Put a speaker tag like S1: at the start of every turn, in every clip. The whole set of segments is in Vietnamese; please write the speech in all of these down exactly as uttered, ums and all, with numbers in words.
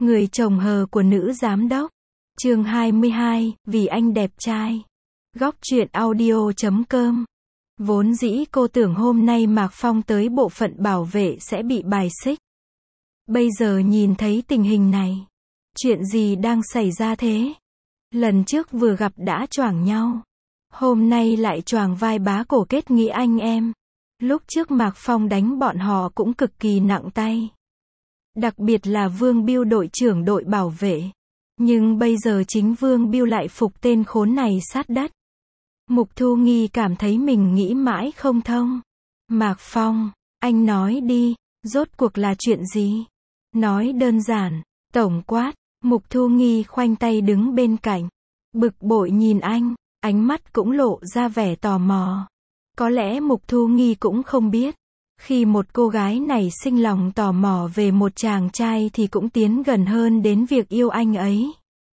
S1: Người chồng hờ của nữ giám đốc. Chương hai mươi hai, vì anh đẹp trai. Góc truyện audio chấm com. Vốn dĩ cô tưởng hôm nay Mạc Phong tới bộ phận bảo vệ sẽ bị bài xích. Bây giờ nhìn thấy tình hình này. Chuyện gì đang xảy ra thế? Lần trước vừa gặp đã choảng nhau. Hôm nay lại choàng vai bá cổ kết nghĩa anh em. Lúc trước Mạc Phong đánh bọn họ cũng cực kỳ nặng tay. Đặc biệt là Vương Biêu đội trưởng đội bảo vệ. Nhưng bây giờ chính Vương Biêu lại phục tên khốn này sát đất. Mục Thu Nghi cảm thấy mình nghĩ mãi không thông. Mạc Phong, anh nói đi, rốt cuộc là chuyện gì? Nói đơn giản, tổng quát. Mục Thu Nghi khoanh tay đứng bên cạnh. Bực bội nhìn anh, ánh mắt cũng lộ ra vẻ tò mò. Có lẽ Mục Thu Nghi cũng không biết. Khi một cô gái này sinh lòng tò mò về một chàng trai thì cũng tiến gần hơn đến việc yêu anh ấy.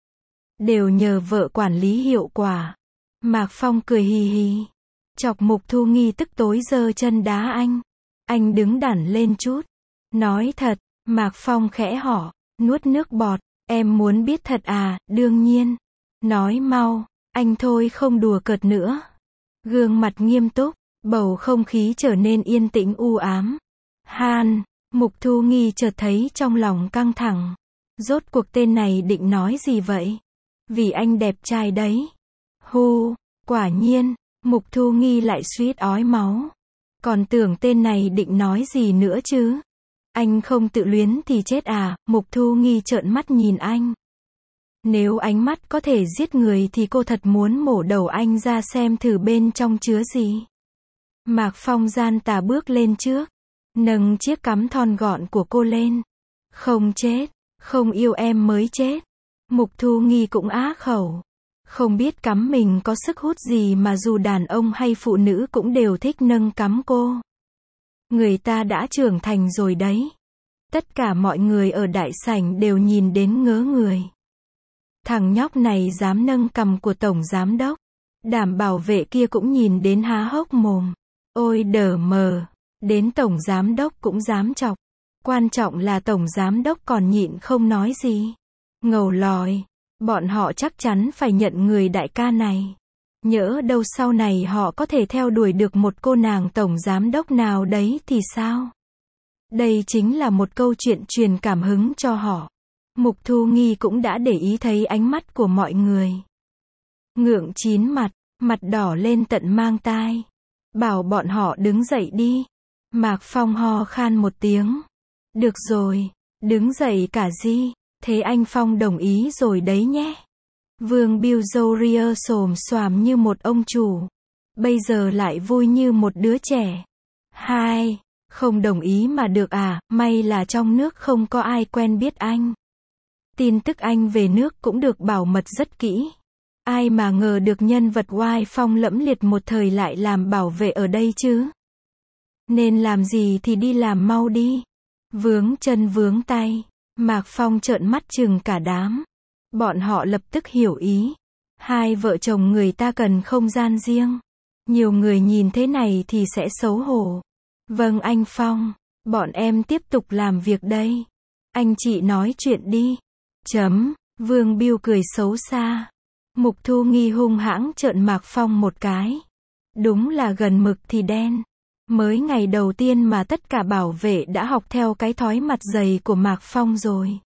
S1: Đều nhờ vợ quản lý hiệu quả. Mạc Phong cười hì hì. Chọc Mục Thu Nghi tức tối giơ chân đá anh. Anh đứng đẳn lên chút. Nói thật, Mạc Phong khẽ hỏi, nuốt nước bọt. Em muốn biết thật à? Đương nhiên. Nói mau, anh thôi không đùa cợt nữa. Gương mặt nghiêm túc, bầu không khí trở nên yên tĩnh u ám. Han, Mục Thu Nghi chợt thấy trong lòng căng thẳng. Rốt cuộc tên này định nói gì vậy? Vì anh đẹp trai đấy. Hu, quả nhiên, Mục Thu Nghi lại suýt ói máu. Còn tưởng tên này định nói gì nữa chứ? Anh không tự luyến thì chết à? Mục Thu Nghi trợn mắt nhìn anh. Nếu ánh mắt có thể giết người thì cô thật muốn mổ đầu anh ra xem thử bên trong chứa gì. Mạc Phong gian tà bước lên trước, nâng chiếc cắm thon gọn của cô lên. Không chết, không yêu em mới chết. Mục Thu Nghi cũng á khẩu. Không biết cắm mình có sức hút gì mà dù đàn ông hay phụ nữ cũng đều thích nâng cắm cô. Người ta đã trưởng thành rồi đấy. Tất cả mọi người ở đại sảnh đều nhìn đến ngớ người. Thằng nhóc này dám nâng cằm của tổng giám đốc. Đảm bảo vệ kia cũng nhìn đến há hốc mồm. Ôi đờ mờ, đến tổng giám đốc cũng dám chọc. Quan trọng là tổng giám đốc còn nhịn không nói gì. Ngầu lòi, bọn họ chắc chắn phải nhận người đại ca này. Nhỡ đâu sau này họ có thể theo đuổi được một cô nàng tổng giám đốc nào đấy thì sao? Đây chính là một câu chuyện truyền cảm hứng cho họ. Mục Thu Nghi cũng đã để ý thấy ánh mắt của mọi người. Ngượng chín mặt, mặt đỏ lên tận mang tai. Bảo bọn họ đứng dậy đi. Mạc Phong ho khan một tiếng. Được rồi, đứng dậy cả gì? Thế anh Phong đồng ý rồi đấy nhé. Vương Biêu râu ria xồm xoàm như một ông chủ. Bây giờ lại vui như một đứa trẻ. Hai, không đồng ý mà được à? May là trong nước không có ai quen biết anh. Tin tức anh về nước cũng được bảo mật rất kỹ. Ai mà ngờ được nhân vật oai phong lẫm liệt một thời lại làm bảo vệ ở đây chứ. Nên làm gì thì đi làm mau đi. Vướng chân vướng tay. Mạc Phong trợn mắt chừng cả đám. Bọn họ lập tức hiểu ý. Hai vợ chồng người ta cần không gian riêng. Nhiều người nhìn thế này thì sẽ xấu hổ. Vâng anh Phong. Bọn em tiếp tục làm việc đây. Anh chị nói chuyện đi. Chấm. Vương Biêu cười xấu xa. Mục Thu Nghi hung hãng trợn Mạc Phong một cái. Đúng là gần mực thì đen. Mới ngày đầu tiên mà tất cả bảo vệ đã học theo cái thói mặt dày của Mạc Phong rồi.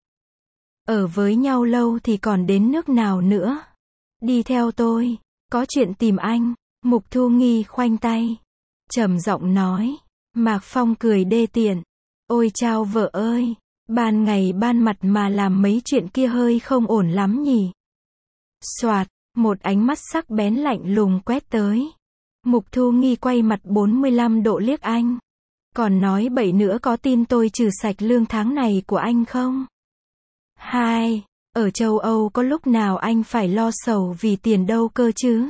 S1: Ở với nhau lâu thì còn đến nước nào nữa. Đi theo tôi, có chuyện tìm anh. Mục Thu Nghi khoanh tay, trầm giọng nói. Mạc Phong cười đê tiện. Ôi chao vợ ơi, ban ngày ban mặt mà làm mấy chuyện kia hơi không ổn lắm nhỉ. Soạt, một ánh mắt sắc bén lạnh lùng quét tới. Mục Thu Nghi quay mặt bốn mươi lăm độ liếc anh. Còn nói bậy nữa, có tin tôi trừ sạch lương tháng này của anh không? Hai, ở châu Âu có lúc nào anh phải lo sầu vì tiền đâu cơ chứ?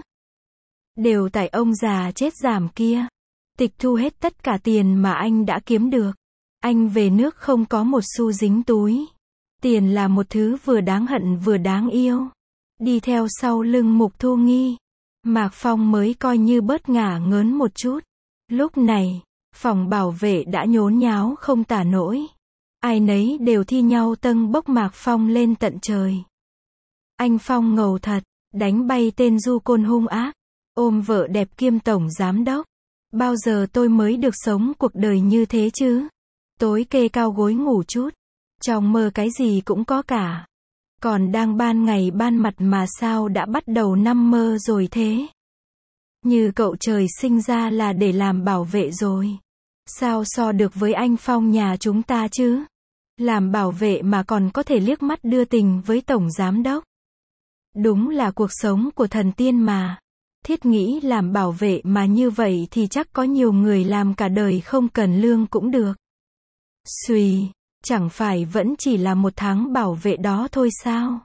S1: Đều tại ông già chết giảm kia. Tịch thu hết tất cả tiền mà anh đã kiếm được. Anh về nước không có một xu dính túi. Tiền là một thứ vừa đáng hận vừa đáng yêu. Đi theo sau lưng Mục Thu Nghi, Mạc Phong mới coi như bớt ngả ngớn một chút. Lúc này, phòng bảo vệ đã nhốn nháo không tả nổi. ai nấy đều thi nhau tâng bốc Mạc Phong lên tận trời. Anh Phong ngầu thật, đánh bay tên du côn hung ác, ôm vợ đẹp kiêm tổng giám đốc. Bao giờ tôi mới được sống cuộc đời như thế chứ? Tối kê cao gối ngủ chút, trong mơ cái gì cũng có cả. Còn đang ban ngày ban mặt mà sao đã bắt đầu năm mơ rồi thế? Như cậu trời sinh ra là để làm bảo vệ rồi. Sao so được với anh Phong nhà chúng ta chứ? Làm bảo vệ mà còn có thể liếc mắt đưa tình với tổng giám đốc. Đúng là cuộc sống của thần tiên mà. Thiết nghĩ làm bảo vệ mà như vậy thì chắc có nhiều người làm cả đời không cần lương cũng được. Xùi, chẳng phải vẫn chỉ là một tháng bảo vệ đó thôi sao?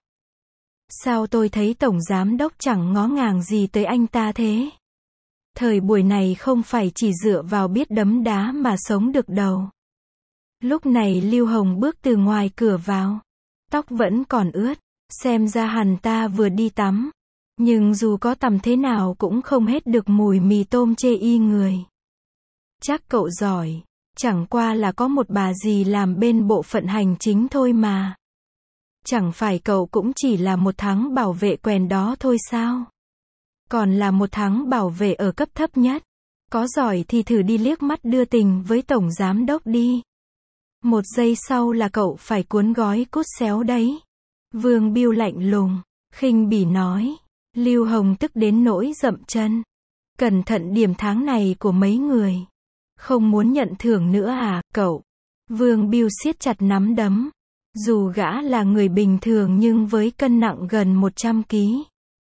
S1: Sao tôi thấy tổng giám đốc chẳng ngó ngàng gì tới anh ta thế? Thời buổi này không phải chỉ dựa vào biết đấm đá mà sống được đâu. Lúc này Lưu Hồng bước từ ngoài cửa vào. Tóc vẫn còn ướt, xem ra hẳn ta vừa đi tắm. Nhưng dù có tắm thế nào cũng không hết được mùi mì tôm chê y người. Chắc cậu giỏi, chẳng qua là có một bà dì làm bên bộ phận hành chính thôi mà. Chẳng phải cậu cũng chỉ là một tháng bảo vệ quèn đó thôi sao? Còn là một tháng bảo vệ ở cấp thấp nhất. Có giỏi thì thử đi liếc mắt đưa tình với tổng giám đốc đi. Một giây sau là cậu phải cuốn gói cút xéo đấy. Vương Biêu lạnh lùng, khinh bỉ nói. Lưu Hồng tức đến nỗi dậm chân. Cẩn thận điểm tháng này của mấy người. Không muốn nhận thưởng nữa à, cậu? Vương Biêu siết chặt nắm đấm. Dù gã là người bình thường nhưng với cân nặng gần một trăm ki lô gam.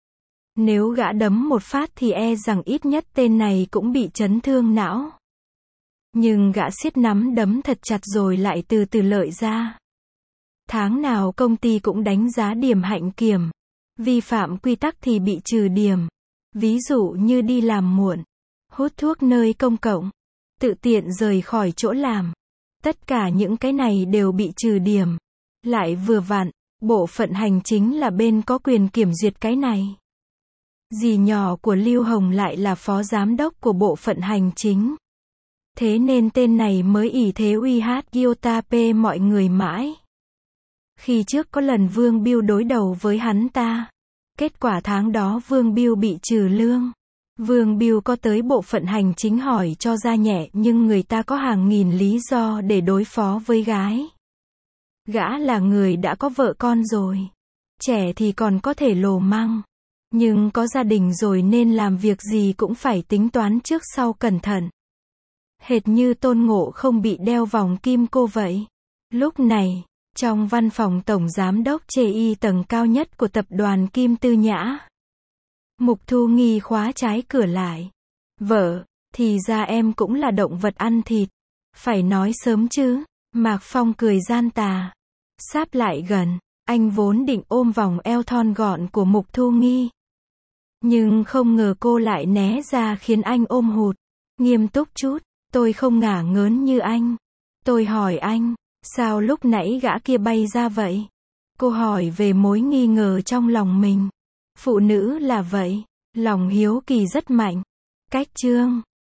S1: Nếu gã đấm một phát thì e rằng ít nhất tên này cũng bị chấn thương não. Nhưng gã siết nắm đấm thật chặt rồi lại từ từ lợi ra. Tháng nào công ty cũng đánh giá điểm hạnh kiểm. Vi phạm quy tắc thì bị trừ điểm. Ví dụ như đi làm muộn, hút thuốc nơi công cộng, tự tiện rời khỏi chỗ làm. Tất cả những cái này đều bị trừ điểm. Lại vừa vặn, bộ phận hành chính là bên có quyền kiểm duyệt cái này. Dì nhỏ của Lưu Hồng lại là phó giám đốc của bộ phận hành chính. Thế nên tên này mới ỷ thế uy hát Gyotape mọi người mãi. Khi trước có lần Vương Biêu đối đầu với hắn ta. Kết quả tháng đó Vương Biêu bị trừ lương. Vương Biêu có tới bộ phận hành chính hỏi cho ra nhẹ nhưng người ta có hàng nghìn lý do để đối phó với gái. Gã là người đã có vợ con rồi. Trẻ thì còn có thể lồ măng. Nhưng có gia đình rồi nên làm việc gì cũng phải tính toán trước sau cẩn thận. Hệt như Tôn Ngộ không bị đeo vòng kim cô vậy. Lúc này, trong văn phòng tổng giám đốc chê y tầng cao nhất của tập đoàn Kim Tư Nhã. Mục Thu Nghi khóa trái cửa lại. Vợ, thì ra em cũng là động vật ăn thịt. Phải nói sớm chứ. Mạc Phong cười gian tà. Sáp lại gần, anh vốn định ôm vòng eo thon gọn của Mục Thu Nghi. Nhưng không ngờ cô lại né ra khiến anh ôm hụt. Nghiêm túc chút, tôi không ngả ngớn như anh. Tôi hỏi anh, sao lúc nãy gã kia bay ra vậy? Cô hỏi về mối nghi ngờ trong lòng mình. Phụ nữ là vậy, lòng hiếu kỳ rất mạnh. Cách chương